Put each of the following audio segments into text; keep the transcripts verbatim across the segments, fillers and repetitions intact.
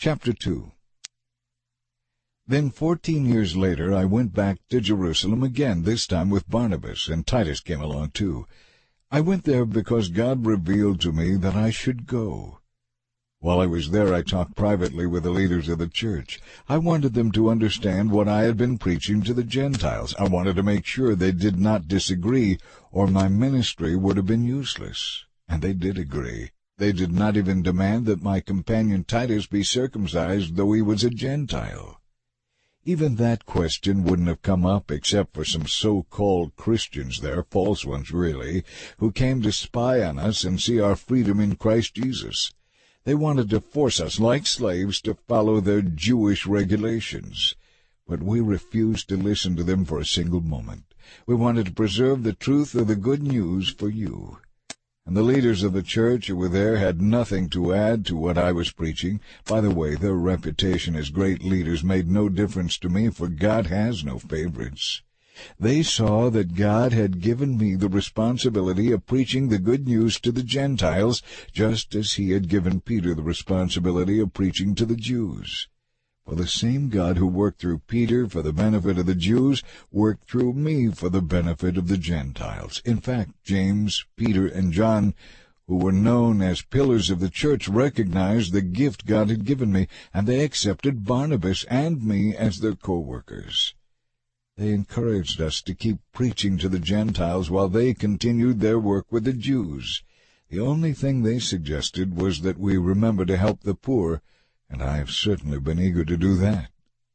Chapter two. Then fourteen years later I went back to Jerusalem again, this time with Barnabas, and Titus came along too. I went there because God revealed to me that I should go. While I was there I talked privately with the leaders of the church. I wanted them to understand what I had been preaching to the Gentiles. I wanted to make sure they did not disagree, or my ministry would have been useless. And they did agree. They did not even demand that my companion Titus be circumcised, though he was a Gentile. Even that question wouldn't have come up except for some so-called Christians there, false ones really, who came to spy on us and see our freedom in Christ Jesus. They wanted to force us, like slaves, to follow their Jewish regulations. But we refused to listen to them for a single moment. We wanted to preserve the truth of the good news for you. And the leaders of the church who were there had nothing to add to what I was preaching. By the way, their reputation as great leaders made no difference to me, for God has no favorites. They saw that God had given me the responsibility of preaching the good news to the Gentiles, just as he had given Peter the responsibility of preaching to the Jews. For the same God who worked through Peter for the benefit of the Jews worked through me for the benefit of the Gentiles. In fact, James, Peter, and John, who were known as pillars of the church, recognized the gift God had given me, and they accepted Barnabas and me as their co-workers. They encouraged us to keep preaching to the Gentiles while they continued their work with the Jews. The only thing they suggested was that we remember to help the poor, and I have certainly been eager to do that.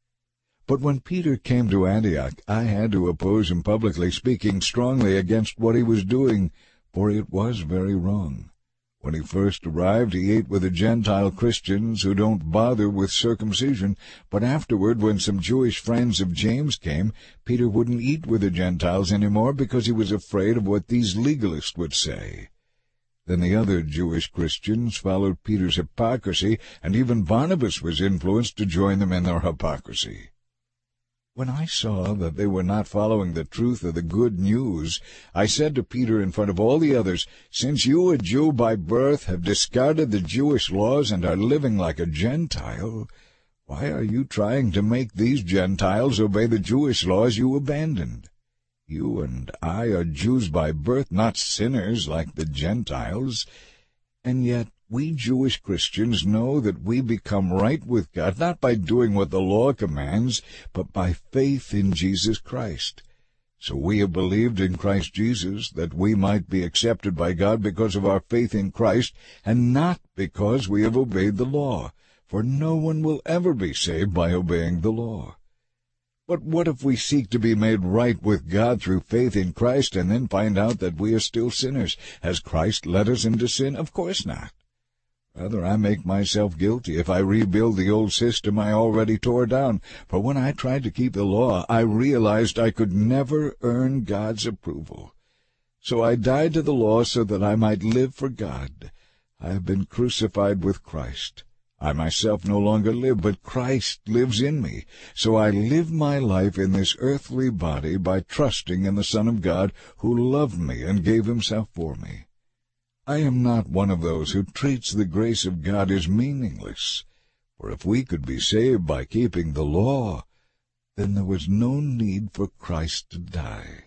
But when Peter came to Antioch, I had to oppose him publicly, speaking strongly against what he was doing, for it was very wrong. When he first arrived, he ate with the Gentile Christians who don't bother with circumcision, but afterward, when some Jewish friends of James came, Peter wouldn't eat with the Gentiles anymore because he was afraid of what these legalists would say. Then the other Jewish Christians followed Peter's hypocrisy, and even Barnabas was influenced to join them in their hypocrisy. When I saw that they were not following the truth of the good news, I said to Peter in front of all the others, "Since you, a Jew by birth, have discarded the Jewish laws and are living like a Gentile, why are you trying to make these Gentiles obey the Jewish laws you abandoned? You and I are Jews by birth, not sinners like the Gentiles. And yet we Jewish Christians know that we become right with God, not by doing what the law commands, but by faith in Jesus Christ. So we have believed in Christ Jesus, that we might be accepted by God because of our faith in Christ, and not because we have obeyed the law. For no one will ever be saved by obeying the law. But what if we seek to be made right with God through faith in Christ and then find out that we are still sinners? Has Christ led us into sin? Of course not. Rather, I make myself guilty if I rebuild the old system I already tore down. For when I tried to keep the law, I realized I could never earn God's approval. So I died to the law so that I might live for God. I have been crucified with Christ. I myself no longer live, but Christ lives in me. So I live my life in this earthly body by trusting in the Son of God, who loved me and gave himself for me. I am not one of those who treats the grace of God as meaningless. For if we could be saved by keeping the law, then there was no need for Christ to die.